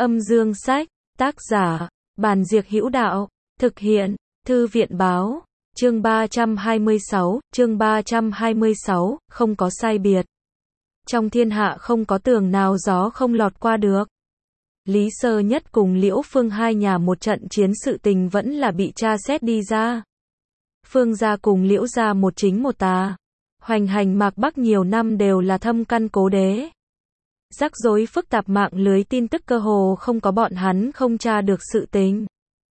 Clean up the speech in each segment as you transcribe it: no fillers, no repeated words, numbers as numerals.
Âm dương sách, tác giả, Bàn Diệc Hữu Đạo, thực hiện, Thư viện Báo, chương 326, không có sai biệt. Trong thiên hạ không có tường nào gió không lọt qua được. Lý Sơ Nhất cùng Liễu Phương hai nhà một trận chiến sự tình vẫn là bị tra xét đi ra. Phương gia cùng Liễu gia một chính một tà. Hoành hành mạc Bắc nhiều năm đều là thâm căn cố đế. Rắc rối phức tạp mạng lưới tin tức cơ hồ không có bọn hắn không tra được sự tình.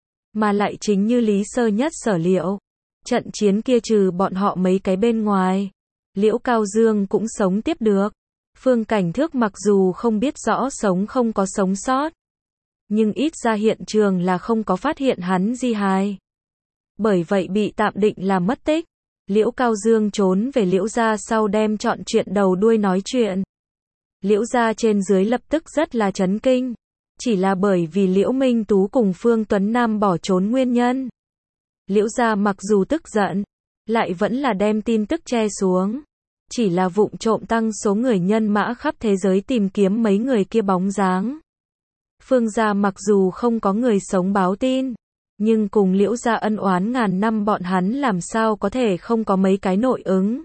Mà lại chính như Lý Sơ Nhất sở liệu. Trận chiến kia trừ bọn họ mấy cái bên ngoài. Liễu Cao Dương cũng sống tiếp được. Phương Cảnh Thước mặc dù không biết rõ sống không có sống sót. Nhưng ít ra hiện trường là không có phát hiện hắn di hài. Bởi vậy bị tạm định là mất tích. Liễu Cao Dương trốn về Liễu gia sau đem trọn chuyện đầu đuôi nói chuyện. Liễu gia trên dưới lập tức rất là chấn kinh. Chỉ là bởi vì Liễu Minh Tú cùng Phương Tuấn Nam bỏ trốn nguyên nhân. Liễu gia mặc dù tức giận, lại vẫn là đem tin tức che xuống. Chỉ là vụng trộm tăng số người nhân mã khắp thế giới tìm kiếm mấy người kia bóng dáng. Phương gia mặc dù không có người sống báo tin, nhưng cùng Liễu gia ân oán ngàn năm bọn hắn làm sao có thể không có mấy cái nội ứng.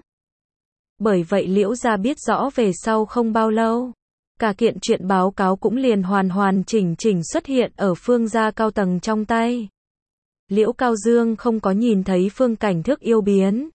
Bởi vậy Liễu gia biết rõ về sau không bao lâu. Cả kiện chuyện báo cáo cũng liền hoàn chỉnh xuất hiện ở Phương gia cao tầng trong tay. Liễu Cao Dương không có nhìn thấy Phương Cảnh Thước yêu biến.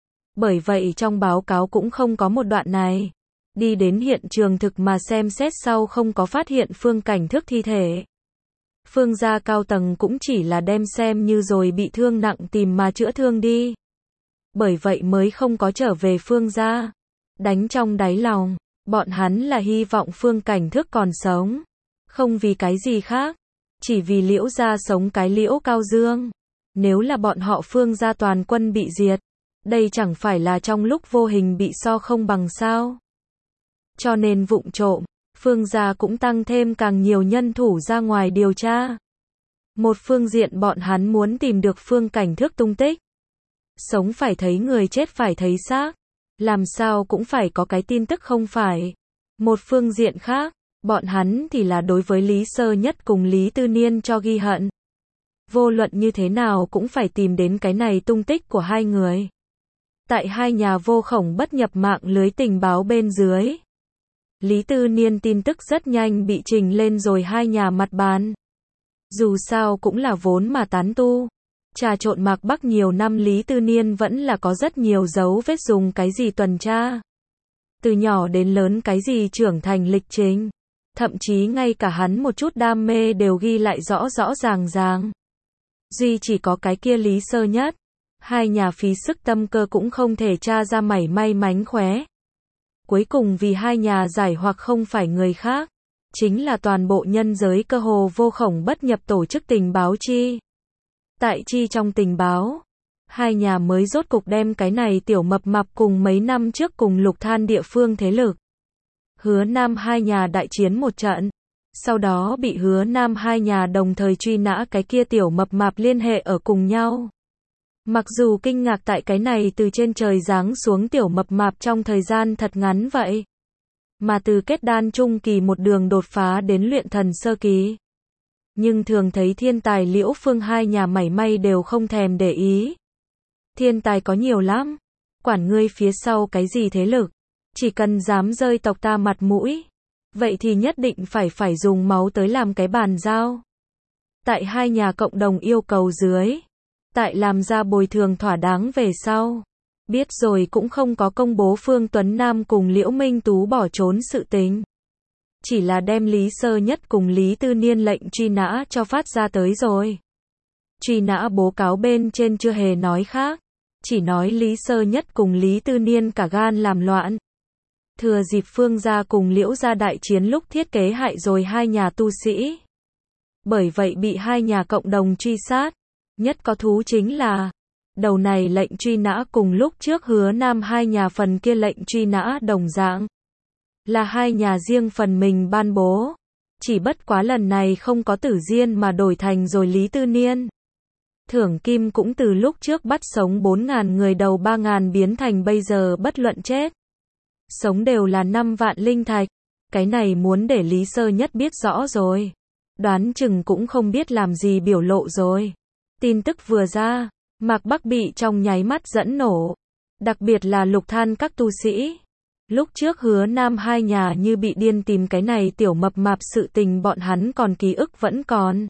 Bởi vậy trong báo cáo cũng không có một đoạn này. Đi đến hiện trường thực mà xem xét sau không có phát hiện Phương Cảnh Thước thi thể. Phương gia cao tầng cũng chỉ là đem xem như rồi bị thương nặng tìm mà chữa thương đi. Bởi vậy mới không có trở về Phương gia. Đánh trong đáy lòng, bọn hắn là hy vọng Phương Cảnh Thước còn sống. Không vì cái gì khác. Chỉ vì Liễu gia sống cái Liễu Cao Dương. Nếu là bọn họ Phương gia toàn quân bị diệt, đây chẳng phải là trong lúc vô hình bị so không bằng sao. Cho nên vụng trộm, Phương gia cũng tăng thêm càng nhiều nhân thủ ra ngoài điều tra. Một phương diện bọn hắn muốn tìm được Phương Cảnh Thước tung tích. Sống phải thấy người, chết phải thấy xác. Làm sao cũng phải có cái tin tức không phải. Một phương diện khác, bọn hắn thì là đối với Lý Sơ Nhất cùng Lý Tư Niên cho ghi hận. Vô luận như thế nào cũng phải tìm đến cái này tung tích của hai người. Tại hai nhà vô khổng bất nhập mạng lưới tình báo bên dưới. Lý Tư Niên tin tức rất nhanh bị trình lên rồi hai nhà mặt bàn. Dù sao cũng là vốn mà tán tu. Trà trộn mạc Bắc nhiều năm Lý Tư Niên vẫn là có rất nhiều dấu vết dùng cái gì tuần tra. Từ nhỏ đến lớn cái gì trưởng thành lịch trình. Thậm chí ngay cả hắn một chút đam mê đều ghi lại rõ ràng. Duy chỉ có cái kia Lý Sơ Nhất. Hai nhà phí sức tâm cơ cũng không thể tra ra mảy may mánh khóe. Cuối cùng vì hai nhà giải hoặc không phải người khác. Chính là toàn bộ nhân giới cơ hồ vô khổng bất nhập tổ chức tình báo chi. Tại chi trong tình báo, hai nhà mới rốt cục đem cái này tiểu mập mạp cùng mấy năm trước cùng Lục Than địa phương thế lực. Hứa Nam hai nhà đại chiến một trận. Sau đó bị Hứa Nam hai nhà đồng thời truy nã cái kia tiểu mập mạp liên hệ ở cùng nhau. Mặc dù kinh ngạc tại cái này từ trên trời giáng xuống tiểu mập mạp trong thời gian thật ngắn vậy. Mà từ kết đan trung kỳ một đường đột phá đến luyện thần sơ kỳ. Nhưng thường thấy thiên tài Liễu Phương hai nhà mảy may đều không thèm để ý. Thiên tài có nhiều lắm. Quản ngươi phía sau cái gì thế lực. Chỉ cần dám rơi tộc ta mặt mũi. Vậy thì nhất định phải dùng máu tới làm cái bàn giao. Tại hai nhà cộng đồng yêu cầu dưới. Tại làm ra bồi thường thỏa đáng về sau. Biết rồi cũng không có công bố Phương Tuấn Nam cùng Liễu Minh Tú bỏ trốn sự tình. Chỉ là đem Lý Sơ Nhất cùng Lý Tư Niên lệnh truy nã cho phát ra tới rồi. Truy nã báo cáo bên trên chưa hề nói khác. Chỉ nói Lý Sơ Nhất cùng Lý Tư Niên cả gan làm loạn. Thừa dịp Phương gia cùng Liễu gia đại chiến lúc thiết kế hại rồi hai nhà tu sĩ. Bởi vậy bị hai nhà cộng đồng truy sát. Nhất có thú chính là, đầu này lệnh truy nã cùng lúc trước Hứa Nam hai nhà phần kia lệnh truy nã đồng dạng. Là hai nhà riêng phần mình ban bố. Chỉ bất quá lần này không có Tử Diên mà đổi thành rồi Lý Tư Niên. Thưởng kim cũng từ lúc trước bắt sống 4.000 người đầu 3.000 biến thành bây giờ bất luận chết. Sống đều là 5 vạn linh thạch. Cái này muốn để Lý Sơ Nhất biết rõ rồi. đoán chừng cũng không biết làm gì biểu lộ rồi. Tin tức vừa ra, Mạc Bắc bị trong nháy mắt dẫn nổ. Đặc biệt là Lục Than các tu sĩ. Lúc trước Hứa Nam hai nhà như bị điên tìm cái này tiểu mập mạp, sự tình bọn hắn còn ký ức vẫn còn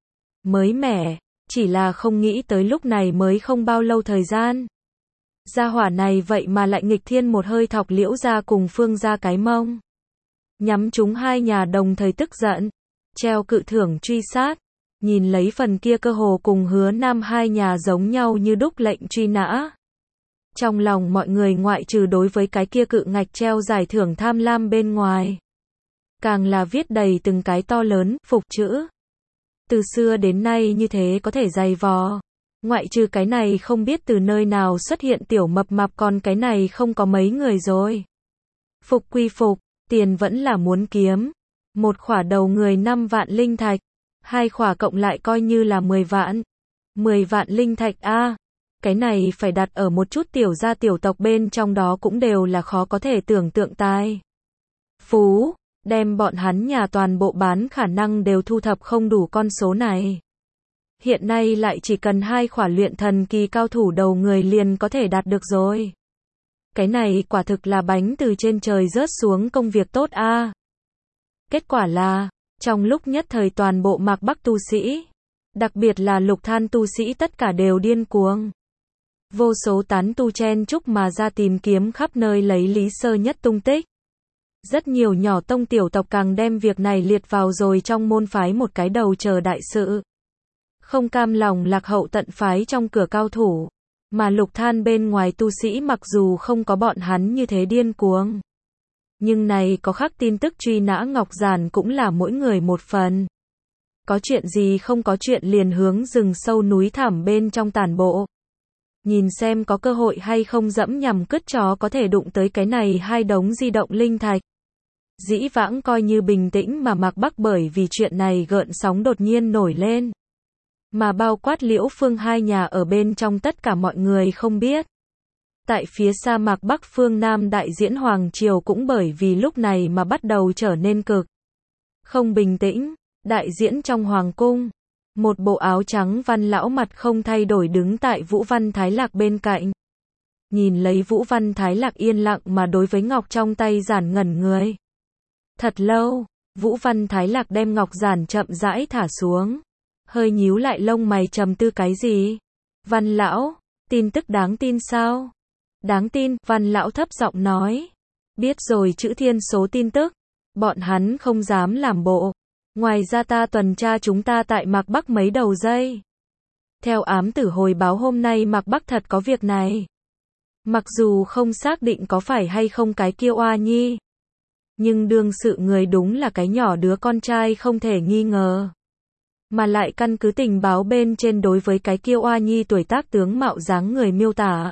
mới mẻ, chỉ là không nghĩ tới lúc này mới không bao lâu thời gian. Gia hỏa này vậy mà lại nghịch thiên một hơi thọc Liễu gia cùng Phương gia cái mông. Nhắm chúng hai nhà đồng thời tức giận, treo cự thưởng truy sát. Nhìn lấy phần kia cơ hồ cùng Hứa Nam hai nhà giống nhau như đúc lệnh truy nã. Trong lòng mọi người ngoại trừ đối với cái kia cự ngạch treo giải thưởng tham lam bên ngoài, càng là viết đầy từng cái to lớn, phục chữ. Từ xưa đến nay như thế có thể dày vò. Ngoại trừ cái này không biết từ nơi nào xuất hiện tiểu mập mạp, còn cái này không có mấy người rồi. Phục quy phục, tiền vẫn là muốn kiếm. Một khỏa đầu người 5 vạn linh thạch, hai khỏa cộng lại coi như là 10 vạn. 10 vạn linh thạch a, cái này phải đặt ở một chút tiểu gia tiểu tộc bên trong đó cũng đều là khó có thể tưởng tượng tài phú, đem bọn hắn nhà toàn bộ bán khả năng đều thu thập không đủ con số này. Hiện nay lại chỉ cần hai khỏa luyện thần kỳ cao thủ đầu người liền có thể đạt được rồi. Cái này quả thực là bánh từ trên trời rớt xuống công việc tốt a. Kết quả là, trong lúc nhất thời toàn bộ Mạc Bắc tu sĩ, đặc biệt là Lục Than tu sĩ tất cả đều điên cuồng. Vô số tán tu chen chúc mà ra tìm kiếm khắp nơi lấy Lý Sơ Nhất tung tích. Rất nhiều nhỏ tông tiểu tộc càng đem việc này liệt vào rồi trong môn phái một cái đầu chờ đại sự. Không cam lòng lạc hậu tận phái trong cửa cao thủ, mà Lục Than bên ngoài tu sĩ mặc dù không có bọn hắn như thế điên cuồng, nhưng này có khắc tin tức truy nã ngọc giản cũng là mỗi người một phần. Có chuyện gì không có chuyện liền hướng rừng sâu núi thẳm bên trong tản bộ. Nhìn xem có cơ hội hay không dẫm nhằm cứt chó có thể đụng tới cái này hai đống di động linh thạch. Dĩ vãng coi như bình tĩnh mà Mạc Bắc bởi vì chuyện này gợn sóng đột nhiên nổi lên. Mà bao quát Liễu Phương hai nhà ở bên trong tất cả mọi người không biết. Tại phía xa Mạc Bắc phương Nam đại diễn Hoàng Triều cũng bởi vì lúc này mà bắt đầu trở nên cực không bình tĩnh. Đại diễn trong Hoàng Cung, một bộ áo trắng Văn lão mặt không thay đổi đứng tại Vũ Văn Thái Lạc bên cạnh. Nhìn lấy Vũ Văn Thái Lạc yên lặng mà đối với ngọc trong tay giản ngẩn người. Thật lâu, Vũ Văn Thái Lạc đem ngọc giản chậm rãi thả xuống. Hơi nhíu lại lông mày trầm tư cái gì? Văn lão, tin tức đáng tin sao? Đáng tin, Văn lão thấp giọng nói. Biết rồi chữ thiên số tin tức. Bọn hắn không dám làm bộ. Ngoài ra ta tuần tra chúng ta tại Mạc Bắc mấy đầu giây. Theo ám tử hồi báo hôm nay Mạc Bắc thật có việc này. Mặc dù không xác định có phải hay không cái kia oa nhi, nhưng đương sự người đúng là cái nhỏ đứa con trai không thể nghi ngờ. Mà lại căn cứ tình báo bên trên đối với cái kia oa nhi tuổi tác tướng mạo dáng người miêu tả,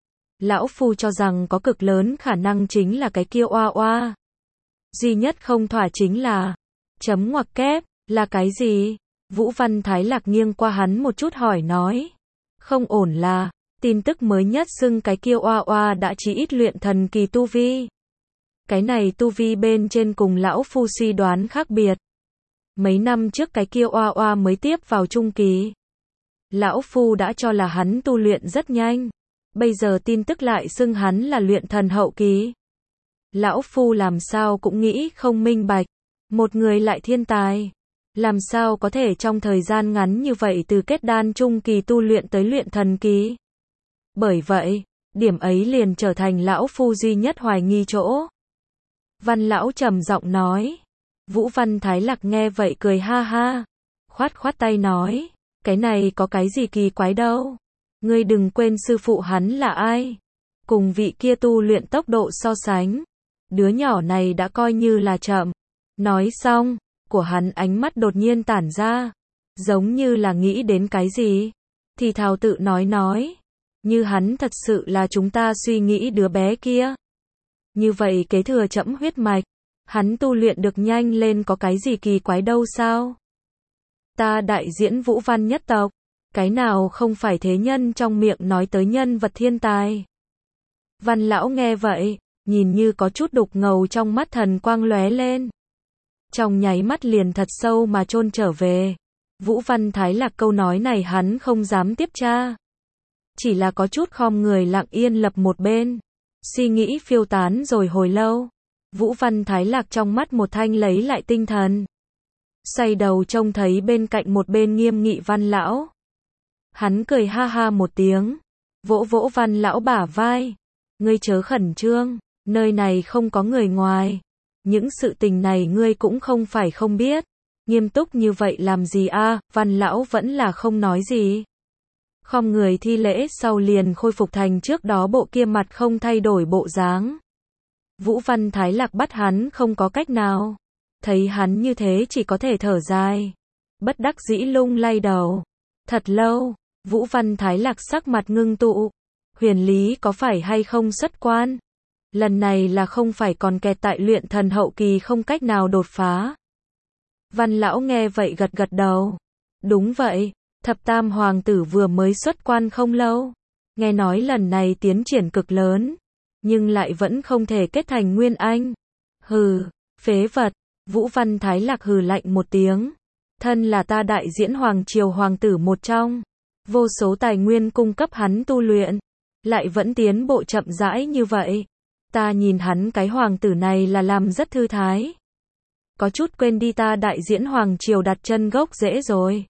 lão phu cho rằng có cực lớn khả năng chính là cái kia oa oa. Duy nhất không thỏa chính là chấm ngoặc kép, là cái gì? Vũ Văn Thái Lạc nghiêng qua hắn một chút hỏi nói. Không ổn là, tin tức mới nhất xưng cái kia oa oa đã chỉ ít luyện thần kỳ tu vi. Cái này tu vi bên trên cùng lão phu suy đoán khác biệt. Mấy năm trước cái kia oa oa mới tiếp vào trung kỳ. Lão phu đã cho là hắn tu luyện rất nhanh. Bây giờ tin tức lại xưng hắn là luyện thần hậu kỳ. Lão phu làm sao cũng nghĩ không minh bạch. Một người lại thiên tài, làm sao có thể trong thời gian ngắn như vậy từ kết đan trung kỳ tu luyện tới luyện thần kỳ. Bởi vậy, điểm ấy liền trở thành lão phu duy nhất hoài nghi chỗ. Văn lão trầm giọng nói. Vũ Văn Thái Lạc nghe vậy cười ha ha, khoát khoát tay nói, cái này có cái gì kỳ quái đâu. Ngươi đừng quên sư phụ hắn là ai. Cùng vị kia tu luyện tốc độ so sánh, đứa nhỏ này đã coi như là chậm. Nói xong, của hắn ánh mắt đột nhiên tản ra, giống như là nghĩ đến cái gì, thì thào tự nói, như hắn thật sự là chúng ta suy nghĩ đứa bé kia. Như vậy kế thừa trẫm huyết mạch, hắn tu luyện được nhanh lên có cái gì kỳ quái đâu sao? Ta đại diễn Vũ Văn nhất tộc, cái nào không phải thế nhân trong miệng nói tới nhân vật thiên tài. Văn lão nghe vậy, nhìn như có chút đục ngầu trong mắt thần quang lóe lên. trong nháy mắt liền thật sâu mà chôn trở về. Vũ Văn Thái Lạc câu nói này hắn không dám tiếp tra. Chỉ là có chút khom người lặng yên lập một bên. Suy nghĩ phiêu tán rồi hồi lâu. Vũ Văn Thái Lạc trong mắt một thanh lấy lại tinh thần. Xoay đầu trông thấy bên cạnh một bên nghiêm nghị Văn lão. Hắn cười ha ha một tiếng. Vỗ vỗ Văn lão bả vai. Ngươi chớ khẩn trương, nơi này không có người ngoài. Những sự tình này ngươi cũng không phải không biết. Nghiêm túc như vậy làm gì a? Văn lão vẫn là không nói gì. Khom người thi lễ sau liền khôi phục thành trước đó bộ kia mặt không thay đổi bộ dáng. Vũ Văn Thái Lạc bắt hắn không có cách nào. Thấy hắn như thế chỉ có thể thở dài. Bất đắc dĩ lung lay đầu. Thật lâu, Vũ Văn Thái Lạc sắc mặt ngưng tụ. Huyền Lý có phải hay không xuất quan? Lần này là không phải còn kẹt tại luyện thần hậu kỳ không cách nào đột phá. Văn lão nghe vậy gật gật đầu. Đúng vậy, thập tam hoàng tử vừa mới xuất quan không lâu. Nghe nói lần này tiến triển cực lớn. Nhưng lại vẫn không thể kết thành nguyên anh. Hừ, phế vật. Vũ Văn Thái Lạc hừ lạnh một tiếng. Thân là ta đại diễn hoàng triều hoàng tử một trong. Vô số tài nguyên cung cấp hắn tu luyện. Lại vẫn tiến bộ chậm rãi như vậy. Ta nhìn hắn cái hoàng tử này là làm rất thư thái. Có chút quên đi ta đại diễn hoàng triều đặt chân gốc rễ rồi.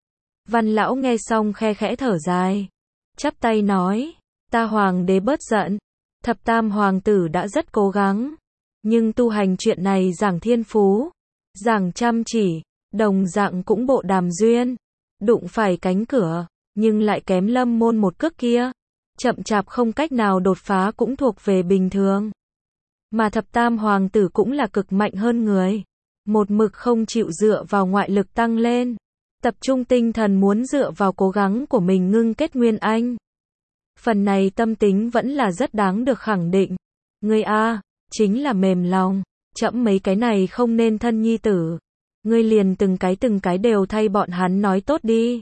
Văn lão nghe xong khe khẽ thở dài. Chắp tay nói. Ta hoàng đế bớt giận. Thập tam hoàng tử đã rất cố gắng. Nhưng tu hành chuyện này giảng thiên phú. Giảng chăm chỉ. Đồng dạng cũng bộ đàm duyên. Đụng phải cánh cửa. Nhưng lại kém lâm môn một cước kia. Chậm chạp không cách nào đột phá cũng thuộc về bình thường. Mà thập tam hoàng tử cũng là cực mạnh hơn người. Một mực không chịu dựa vào ngoại lực tăng lên. Tập trung tinh thần muốn dựa vào cố gắng của mình ngưng kết nguyên anh. Phần này tâm tính vẫn là rất đáng được khẳng định. Ngươi a, chính là mềm lòng. Chẫm mấy cái này không nên thân nhi tử. Ngươi liền từng cái đều thay bọn hắn nói tốt đi.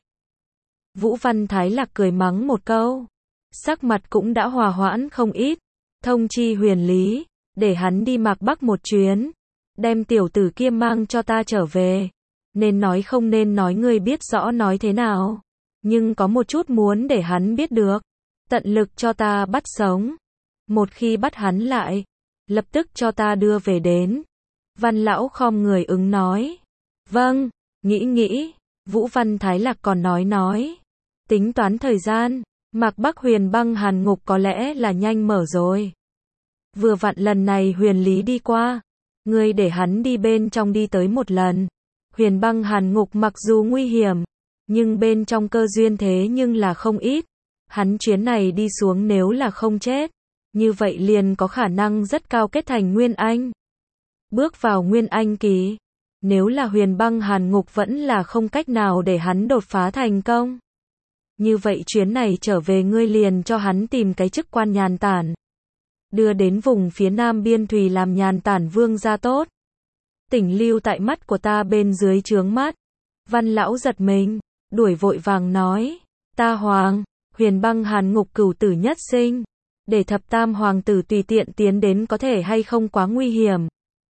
Vũ Văn Thái Lạc cười mắng một câu. Sắc mặt cũng đã hòa hoãn không ít. Thông chi Huyền Lý, để hắn đi Mạc Bắc một chuyến. Đem tiểu tử kia mang cho ta trở về. Nên nói không nên nói ngươi biết rõ nói thế nào. Nhưng có một chút muốn để hắn biết được. Tận lực cho ta bắt sống. Một khi bắt hắn lại, lập tức cho ta đưa về đến. Văn lão khom người ứng nói. Vâng, nghĩ. Vũ Văn Thái Lạc còn nói. Tính toán thời gian. Mạc Bắc Huyền Băng Hàn Ngục có lẽ là nhanh mở rồi. Vừa vặn lần này Huyền Lý đi qua. Ngươi để hắn đi bên trong đi tới một lần. Huyền Băng Hàn Ngục mặc dù nguy hiểm. Nhưng bên trong cơ duyên thế nhưng là không ít. Hắn chuyến này đi xuống nếu là không chết. Như vậy liền có khả năng rất cao kết thành Nguyên Anh. Bước vào Nguyên Anh kỳ. Nếu là Huyền Băng Hàn Ngục vẫn là không cách nào để hắn đột phá thành công. Như vậy chuyến này trở về ngươi liền cho hắn tìm cái chức quan nhàn tản. Đưa đến vùng phía nam biên thùy làm nhàn tản vương gia tốt. Tỉnh lưu tại mắt của ta bên dưới trướng mắt. Văn lão giật mình, đuổi vội vàng nói. Ta hoàng, Huyền Băng Hàn Ngục cửu tử nhất sinh. Để thập tam hoàng tử tùy tiện tiến đến có thể hay không quá nguy hiểm.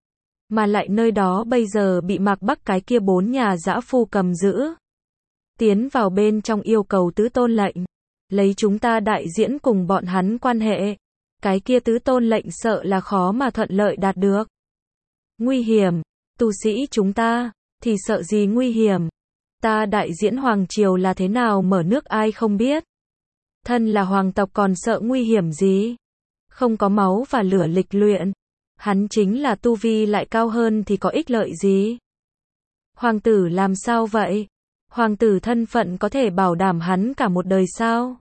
Mà lại nơi đó bây giờ bị Mạc Bắc cái kia 4 nhà dã phu cầm giữ. Tiến vào bên trong yêu cầu tứ tôn lệnh. Lấy chúng ta đại diễn cùng bọn hắn quan hệ. Cái kia tứ tôn lệnh sợ là khó mà thuận lợi đạt được. Nguy hiểm, tu sĩ chúng ta, thì sợ gì nguy hiểm. Ta đại diễn hoàng triều là thế nào mở nước ai không biết. Thân là hoàng tộc còn sợ nguy hiểm gì. Không có máu và lửa lịch luyện. Hắn chính là tu vi lại cao hơn thì có ích lợi gì. Hoàng tử làm sao vậy? Hoàng tử thân phận có thể bảo đảm hắn cả một đời sao?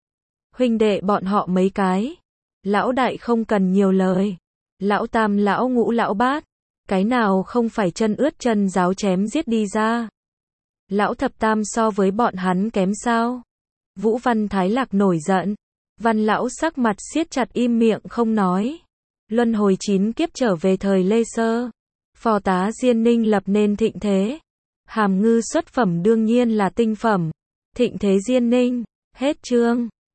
Huynh đệ bọn họ mấy cái. Lão đại không cần nhiều lời. Lão tam, lão ngũ, lão bát. Cái nào không phải chân ướt chân ráo chém giết đi ra. Lão thập tam so với bọn hắn kém sao? Vũ Văn Thái Lạc nổi giận. Văn lão sắc mặt siết chặt im miệng không nói. Luân hồi 9 kiếp trở về thời Lê Sơ. Phò tá Diên Ninh lập nên thịnh thế. Hàm ngư xuất phẩm đương nhiên là tinh phẩm. Thịnh thế Diên Ninh. Hết chương.